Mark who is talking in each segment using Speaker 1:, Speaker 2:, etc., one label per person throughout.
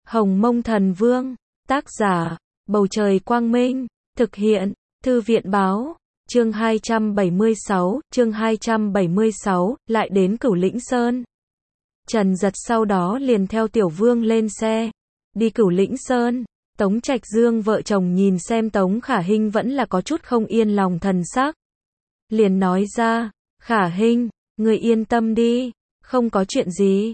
Speaker 1: Hồng Mông Thần Vương, tác giả, Bầu Trời Quang Minh, thực hiện, Thư viện Báo, chương 276, lại đến Cửu Lĩnh Sơn. Trần Giật sau đó liền theo Tiểu Vương lên xe, đi Cửu Lĩnh Sơn. Tống Trạch Dương vợ chồng nhìn xem Tống Khả Hinh vẫn là có chút không yên lòng thần sắc. Liền nói ra, Khả Hinh, người yên tâm đi, không có chuyện gì,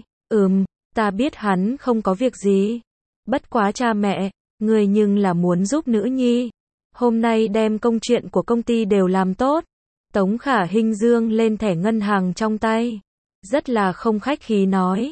Speaker 1: ta biết hắn không có việc gì. Bất quá cha mẹ, người nhưng là muốn giúp nữ nhi. Hôm nay đem công chuyện của công ty đều làm tốt. Tống Khả Hinh dương lên thẻ ngân hàng trong tay. Rất là không khách khí nói.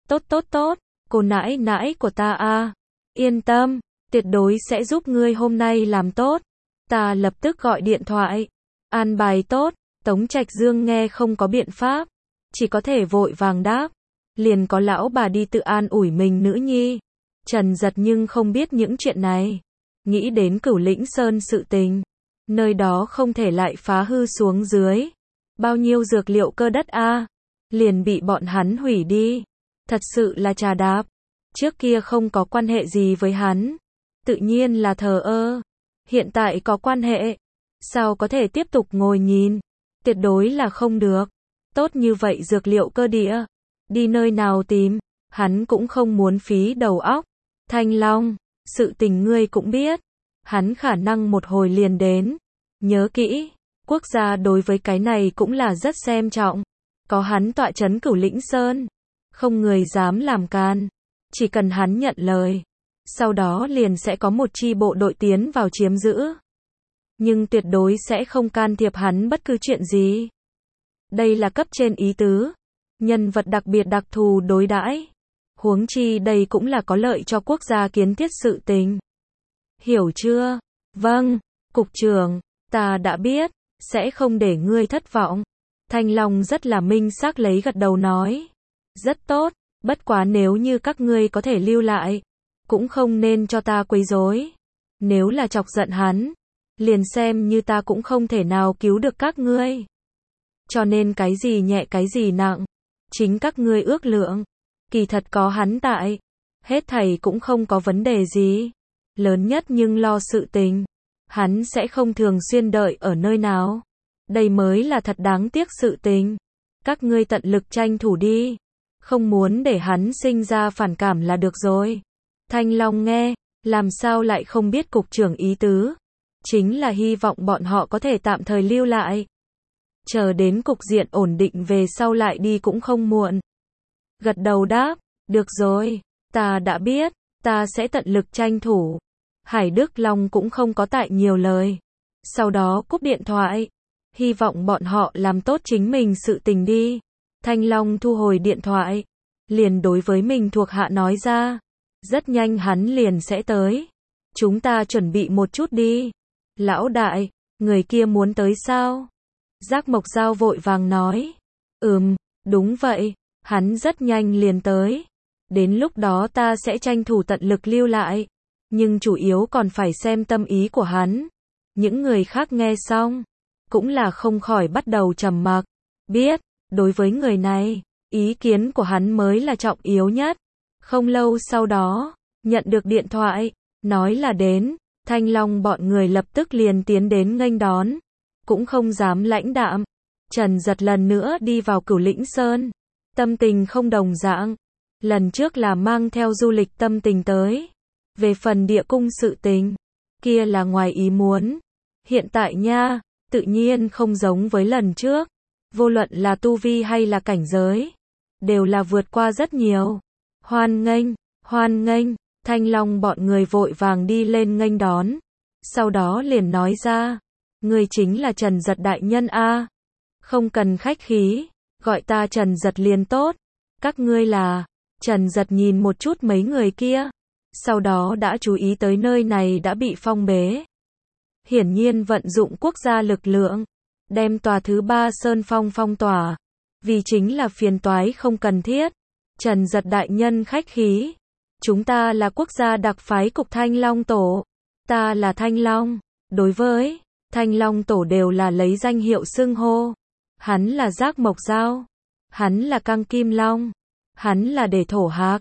Speaker 1: Tốt, cô nãi nãi của ta a, yên tâm, tuyệt đối sẽ giúp ngươi hôm nay làm tốt. Ta lập tức gọi điện thoại. An bài tốt, Tống Trạch Dương nghe không có biện pháp. Chỉ có thể vội vàng đáp. Liền có lão bà đi tự an ủi mình nữ nhi. Trần Giật nhưng không biết những chuyện này. Nghĩ đến Cửu Lĩnh Sơn sự tình. Nơi đó không thể lại phá hư xuống dưới. Bao nhiêu dược liệu cơ đất a, liền bị bọn hắn hủy đi. Thật sự là trà đạp. Trước kia không có quan hệ gì với hắn. Tự nhiên là thờ ơ. Hiện tại có quan hệ. Sao có thể tiếp tục ngồi nhìn? Tuyệt đối là không được. Tốt như vậy dược liệu cơ địa. Đi nơi nào tìm? Hắn cũng không muốn phí đầu óc. Thanh Long, sự tình ngươi cũng biết. Hắn khả năng một hồi liền đến. Nhớ kỹ, quốc gia đối với cái này cũng là rất xem trọng. Có hắn tọa trấn Cửu Lĩnh Sơn. Không người dám làm can. Chỉ cần hắn nhận lời. Sau đó liền sẽ có một chi bộ đội tiến vào chiếm giữ. Nhưng tuyệt đối sẽ không can thiệp hắn bất cứ chuyện gì. Đây là cấp trên ý tứ. Nhân vật đặc biệt đặc thù đối đãi. Huống chi đây cũng là có lợi cho quốc gia kiến thiết sự tình. Hiểu chưa? Vâng, cục trưởng, ta đã biết, sẽ không để ngươi thất vọng. Thanh Long rất là minh xác lấy gật đầu nói. Rất tốt, bất quá nếu như các ngươi có thể lưu lại, cũng không nên cho ta quấy rối. Nếu là chọc giận hắn, liền xem như ta cũng không thể nào cứu được các ngươi. Cho nên cái gì nhẹ cái gì nặng, chính các ngươi ước lượng. Kỳ thật có hắn tại, hết thảy cũng không có vấn đề gì. Lớn nhất nhưng lo sự tình, hắn sẽ không thường xuyên đợi ở nơi nào. Đây mới là thật đáng tiếc sự tình. Các ngươi tận lực tranh thủ đi. Không muốn để hắn sinh ra phản cảm là được rồi. Thanh Long nghe, làm sao lại không biết cục trưởng ý tứ. Chính là hy vọng bọn họ có thể tạm thời lưu lại. Chờ đến cục diện ổn định về sau lại đi cũng không muộn. Gật đầu đáp, được rồi, ta đã biết, ta sẽ tận lực tranh thủ. Hải Đức Long cũng không có tại nhiều lời. Sau đó cúp điện thoại. Hy vọng bọn họ làm tốt chính mình sự tình đi. Thanh Long thu hồi điện thoại. Liền đối với mình thuộc hạ nói ra. Rất nhanh hắn liền sẽ tới. Chúng ta chuẩn bị một chút đi. Lão đại, người kia muốn tới sao? Giác Mộc Giao vội vàng nói. Đúng vậy. Hắn rất nhanh liền tới. Đến lúc đó ta sẽ tranh thủ tận lực lưu lại. Nhưng chủ yếu còn phải xem tâm ý của hắn. Những người khác nghe xong, cũng là không khỏi bắt đầu trầm mặc. Biết, đối với người này, ý kiến của hắn mới là trọng yếu nhất. Không lâu sau đó, nhận được điện thoại, nói là đến. Thanh Long bọn người lập tức liền tiến đến nghênh đón. Cũng không dám lãnh đạm. Trần Giật lần nữa đi vào Cửu Lĩnh Sơn. Tâm tình không đồng dạng. Lần trước là mang theo du lịch tâm tình tới. Về phần địa cung sự tình, kia là ngoài ý muốn. Hiện tại nha, tự nhiên không giống với lần trước. Vô luận là tu vi hay là cảnh giới, đều là vượt qua rất nhiều. Hoan nghênh, Thanh Long bọn người vội vàng đi lên nghênh đón. Sau đó liền nói ra, người chính là Trần Giật đại nhân a. Không cần khách khí, gọi ta Trần Giật liền tốt. Các ngươi là? Trần Giật nhìn một chút mấy người kia. Sau đó đã chú ý tới nơi này đã bị phong bế. Hiển nhiên vận dụng quốc gia lực lượng, đem tòa thứ 3 Sơn Phong phong tỏa. Vì chính là phiền toái không cần thiết. Trần Giật đại nhân khách khí. Chúng ta là quốc gia đặc phái cục Thanh Long Tổ. Ta là Thanh Long. Đối với Thanh Long Tổ đều là lấy danh hiệu xưng hô. Hắn là Giác Mộc Giao. Hắn là Căng Kim Long. Hắn là Đề Thổ Hạc.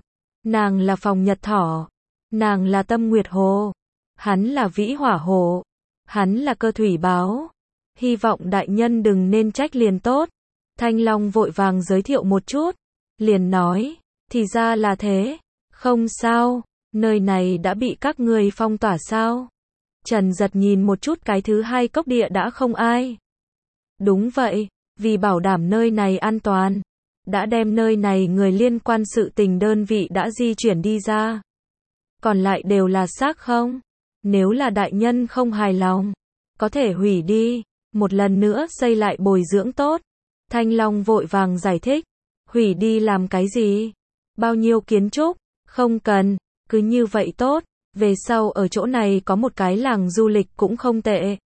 Speaker 1: Nàng là Phòng Nhật Thỏ. Nàng là Tâm Nguyệt Hồ. Hắn là Vĩ Hỏa Hồ. Hắn là Cơ Thủy Báo. Hy vọng đại nhân đừng nên trách liền tốt. Thanh Long vội vàng giới thiệu một chút. Liền nói, thì ra là thế. Không sao, nơi này đã bị các người phong tỏa sao? Trần Giật nhìn một chút cái thứ hai cốc địa đã không ai. Đúng vậy, vì bảo đảm nơi này an toàn. Đã đem nơi này người liên quan sự tình đơn vị đã di chuyển đi ra. Còn lại đều là xác không? Nếu là đại nhân không hài lòng, có thể hủy đi, một lần nữa xây lại bồi dưỡng tốt. Thanh Long vội vàng giải thích, hủy đi làm cái gì? Bao nhiêu kiến trúc? Không cần, cứ như vậy tốt, về sau ở chỗ này có một cái làng du lịch cũng không tệ.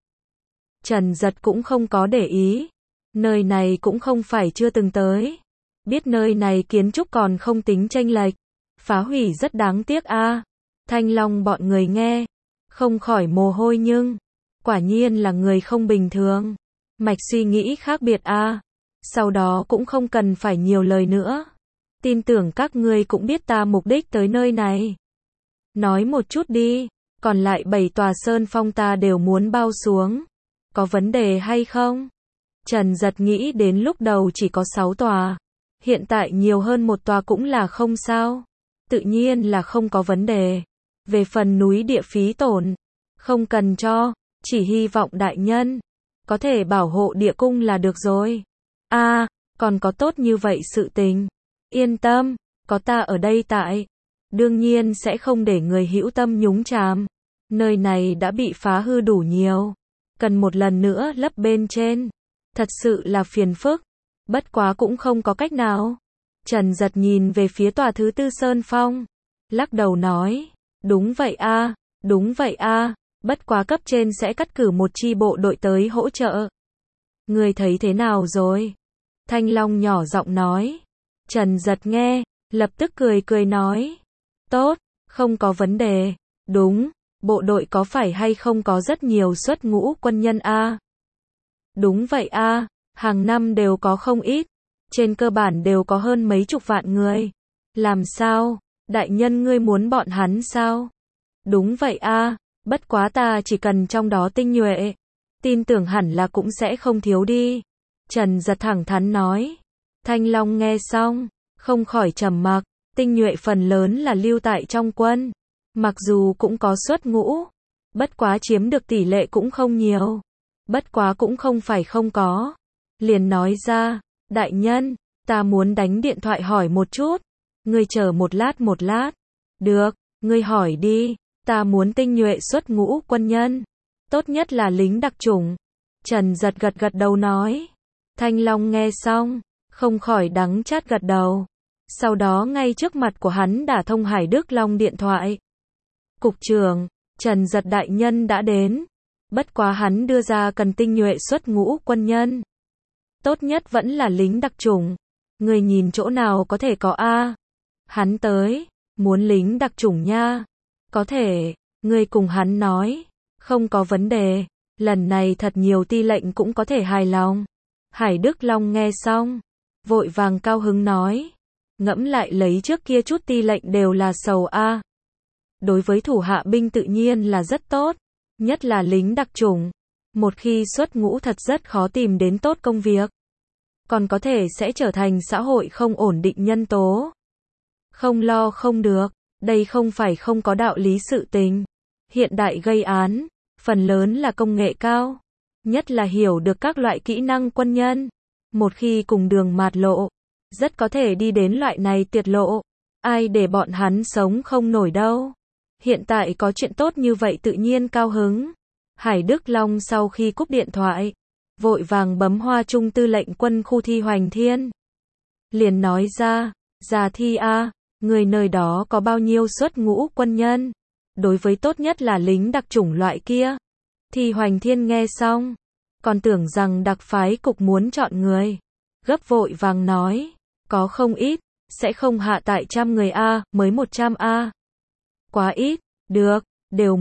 Speaker 1: Trần Giật cũng không có để ý, nơi này cũng không phải chưa từng tới. Biết nơi này kiến trúc còn không tính chênh lệch, phá hủy rất đáng tiếc a. Thanh Long bọn người nghe, không khỏi mồ hôi nhưng, quả nhiên là người không bình thường. Mạch suy nghĩ khác biệt a. Sau đó cũng không cần phải nhiều lời nữa. Tin tưởng các ngươi cũng biết ta mục đích tới nơi này. Nói một chút đi, còn lại 7 tòa sơn phong ta đều muốn bao xuống. Có vấn đề hay không? Trần Giật nghĩ đến lúc đầu chỉ có 6 tòa. Hiện tại nhiều hơn một tòa cũng là không sao. Tự nhiên là không có vấn đề. Về phần núi địa phí tổn, không cần cho, chỉ hy vọng đại nhân có thể bảo hộ địa cung là được rồi. A, còn có tốt như vậy sự tình. Yên tâm, có ta ở đây tại. Đương nhiên sẽ không để người hữu tâm nhúng chàm. Nơi này đã bị phá hư đủ nhiều. Cần một lần nữa lấp bên trên. Thật sự là phiền phức. Bất quá cũng không có cách nào. Trần Giật nhìn về phía tòa thứ tư sơn phong. Lắc đầu nói. Đúng vậy a, đúng vậy a. Bất quá cấp trên sẽ cắt cử một chi bộ đội tới hỗ trợ. Người thấy thế nào rồi? Thanh Long nhỏ giọng nói. Trần Giật nghe, lập tức cười cười nói. Tốt, không có vấn đề. Đúng, bộ đội có phải hay không có rất nhiều xuất ngũ quân nhân a? Đúng vậy a, hàng năm đều có không ít. Trên cơ bản đều có hơn mấy chục vạn người. Làm sao? Đại nhân ngươi muốn bọn hắn sao? Đúng vậy a, bất quá ta chỉ cần trong đó tinh nhuệ. Tin tưởng hẳn là cũng sẽ không thiếu đi. Trần Giật thẳng thắn nói. Thanh Long nghe xong, không khỏi trầm mặc. Tinh nhuệ phần lớn là lưu tại trong quân. Mặc dù cũng có xuất ngũ, bất quá chiếm được tỷ lệ cũng không nhiều. Bất quá cũng không phải không có. Liền nói ra, đại nhân, ta muốn đánh điện thoại hỏi một chút. Ngươi chờ một lát. Được, ngươi hỏi đi, ta muốn tinh nhuệ xuất ngũ quân nhân. Tốt nhất là lính đặc chủng. Trần Giật gật đầu nói. Thanh Long nghe xong, không khỏi đắng chát gật đầu. Sau đó ngay trước mặt của hắn đả thông Hải Đức Long điện thoại. Cục trưởng, Trần Giật đại nhân đã đến. Bất quá hắn đưa ra cần tinh nhuệ xuất ngũ quân nhân. Tốt nhất vẫn là lính đặc chủng. Người nhìn chỗ nào có thể có a? Hắn tới, muốn lính đặc chủng nha. Có thể, người cùng hắn nói. Không có vấn đề, lần này thật nhiều ti lệnh cũng có thể hài lòng. Hải Đức Long nghe xong, vội vàng cao hứng nói. Ngẫm lại lấy trước kia chút ti lệnh đều là sầu a. Đối với thủ hạ binh tự nhiên là rất tốt, nhất là lính đặc chủng. Một khi xuất ngũ thật rất khó tìm đến tốt công việc. Còn có thể sẽ trở thành xã hội không ổn định nhân tố. Không lo không được, đây không phải không có đạo lý sự tình. Hiện đại gây án, phần lớn là công nghệ cao, nhất là hiểu được các loại kỹ năng quân nhân. Một khi cùng đường mạt lộ, rất có thể đi đến loại này tiệt lộ. Ai để bọn hắn sống không nổi đâu. Hiện tại có chuyện tốt như vậy tự nhiên cao hứng. Hải Đức Long sau khi cúp điện thoại, vội vàng bấm hoa trung tư lệnh quân khu Thi Hoành Thiên. Liền nói ra, Già Thi a, người nơi đó có bao nhiêu xuất ngũ quân nhân? Đối với tốt nhất là lính đặc chủng loại kia. Thi Hoành Thiên nghe xong, còn tưởng rằng đặc phái cục muốn chọn người. Gấp vội vàng nói, có không ít, sẽ không hạ tại 100 người a, mới 100 a. Quá ít, được, đều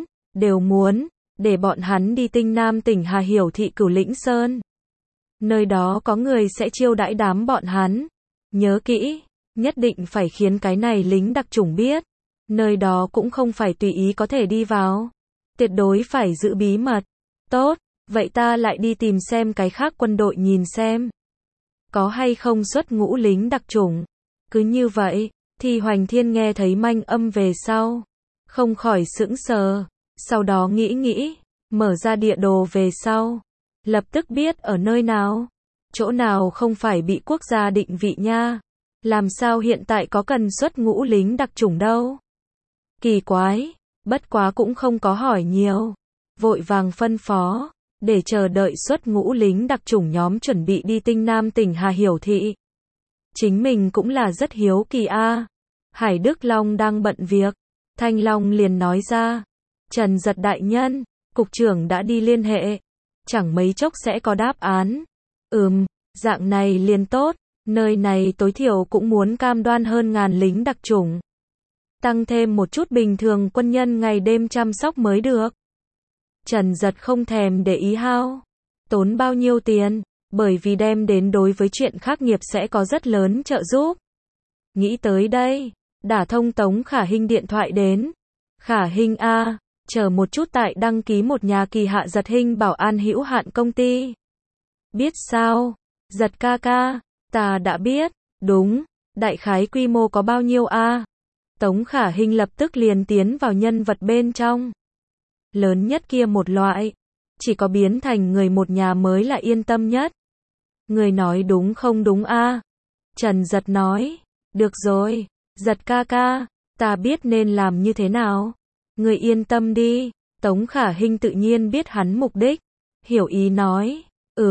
Speaker 1: muốn, để bọn hắn đi Tinh Nam tỉnh Hà Hiểu thị Cửu Lĩnh Sơn. Nơi đó có người sẽ chiêu đãi đám bọn hắn. Nhớ kỹ, Nhất định phải khiến cái này lính đặc chủng biết. Nơi đó cũng không phải tùy ý có thể đi vào. Tuyệt đối phải giữ bí mật. Tốt, vậy ta lại đi tìm xem cái khác quân đội nhìn xem. Có hay không xuất ngũ lính đặc chủng. Cứ như vậy, thì Hoành Thiên nghe thấy manh âm về sau. Không khỏi sững sờ. Sau đó nghĩ, mở ra địa đồ về sau. Lập tức biết ở nơi nào. Chỗ nào không phải bị quốc gia định vị nha. Làm sao hiện tại có cần xuất ngũ lính đặc chủng đâu. Kỳ quái, bất quá cũng không có hỏi nhiều. Vội vàng phân phó, để chờ đợi xuất ngũ lính đặc chủng nhóm chuẩn bị đi Tinh Nam tỉnh Hà Hiểu Thị. Chính mình cũng là rất hiếu kỳ a. Hải Đức Long đang bận việc. Thanh Long liền nói ra. Trần Giật đại nhân, cục trưởng đã đi liên hệ. Chẳng mấy chốc sẽ có đáp án. Dạng này liền tốt. Nơi này tối thiểu cũng muốn cam đoan hơn ngàn lính đặc chủng. Tăng thêm một chút bình thường quân nhân ngày đêm chăm sóc mới được. Trần Giật không thèm để ý hao. Tốn bao nhiêu tiền, bởi vì đem đến đối với chuyện khác nghiệp sẽ có rất lớn trợ giúp. Nghĩ tới đây, đả thông Tống Khả Hinh điện thoại đến. Khả Hinh a, chờ một chút tại đăng ký một nhà kỳ hạ Giật Hinh bảo an hữu hạn công ty. Biết sao? Giật ca ca, ta đã biết, đúng, đại khái quy mô có bao nhiêu a? Tống Khả Hinh lập tức liền tiến vào nhân vật bên trong. Lớn nhất kia một loại, chỉ có biến thành người một nhà mới là yên tâm nhất. Người nói đúng không đúng a? Trần Giật nói, được rồi, Giật ca ca, ta biết nên làm như thế nào. Người yên tâm đi. Tống Khả Hinh tự nhiên biết hắn mục đích. Hiểu ý nói,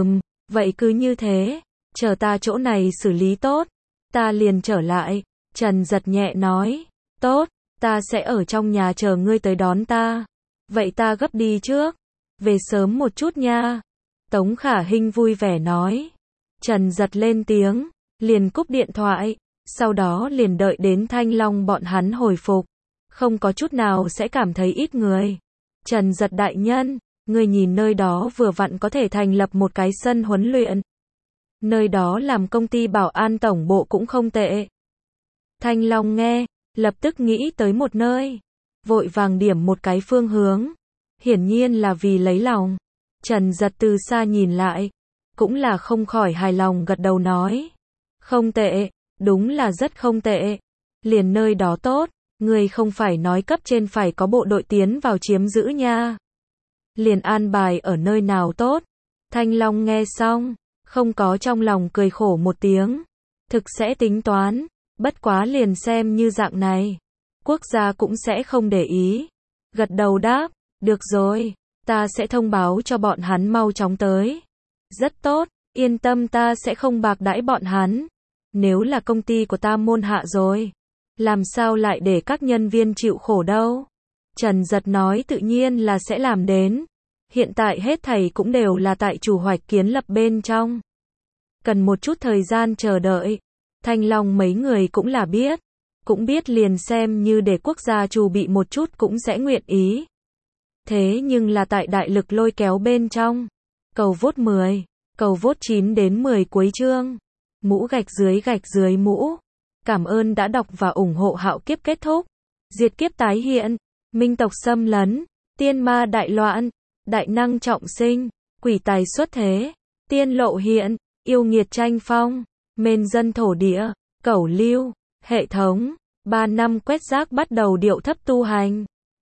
Speaker 1: vậy cứ như thế, chờ ta chỗ này xử lý tốt, ta liền trở lại. Trần Giật nhẹ nói, tốt, ta sẽ ở trong nhà chờ ngươi tới đón ta. Vậy ta gấp đi trước, về sớm một chút nha. Tống Khả Hinh vui vẻ nói. Trần Giật lên tiếng, liền cúp điện thoại, sau đó liền đợi đến Thanh Long bọn hắn hồi phục. Không có chút nào sẽ cảm thấy ít người. Trần Giật đại nhân, người nhìn nơi đó vừa vặn có thể thành lập một cái sân huấn luyện. Nơi đó làm công ty bảo an tổng bộ cũng không tệ. Thanh Long nghe, lập tức nghĩ tới một nơi. Vội vàng điểm một cái phương hướng. Hiển nhiên là vì lấy lòng. Trần Giật từ xa nhìn lại. Cũng là không khỏi hài lòng gật đầu nói. Không tệ, đúng là rất không tệ. Liền nơi đó tốt, người không phải nói cấp trên phải có bộ đội tiến vào chiếm giữ nha. Liền an bài ở nơi nào tốt. Thanh Long nghe xong, không có trong lòng cười khổ một tiếng. Thực sẽ tính toán, bất quá liền xem như dạng này. Quốc gia cũng sẽ không để ý. Gật đầu đáp, được rồi, ta sẽ thông báo cho bọn hắn mau chóng tới. Rất tốt, yên tâm ta sẽ không bạc đãi bọn hắn. Nếu là công ty của ta môn hạ rồi, làm sao lại để các nhân viên chịu khổ đâu. Trần Giật nói tự nhiên là sẽ làm đến. Hiện tại hết thảy cũng đều là tại chủ hoạch kiến lập bên trong. Cần một chút thời gian chờ đợi. Thanh Long mấy người cũng là biết. Cũng biết liền xem như để quốc gia chủ bị một chút cũng sẽ nguyện ý. Thế nhưng là tại đại lực lôi kéo bên trong. Cầu vote 10, cầu vote 9 đến 10 cuối chương. Mũ gạch dưới mũ. Cảm ơn đã đọc và ủng hộ Hạo Kiếp kết thúc. Diệt kiếp tái hiện. Minh tộc xâm lấn. Tiên ma đại loạn. Đại năng trọng sinh. Quỷ tài xuất thế. Tiên lộ hiện. Yêu nghiệt tranh phong. Mên dân thổ địa. Cẩu lưu. Hệ thống. 3 năm quét rác bắt đầu điệu thấp tu hành.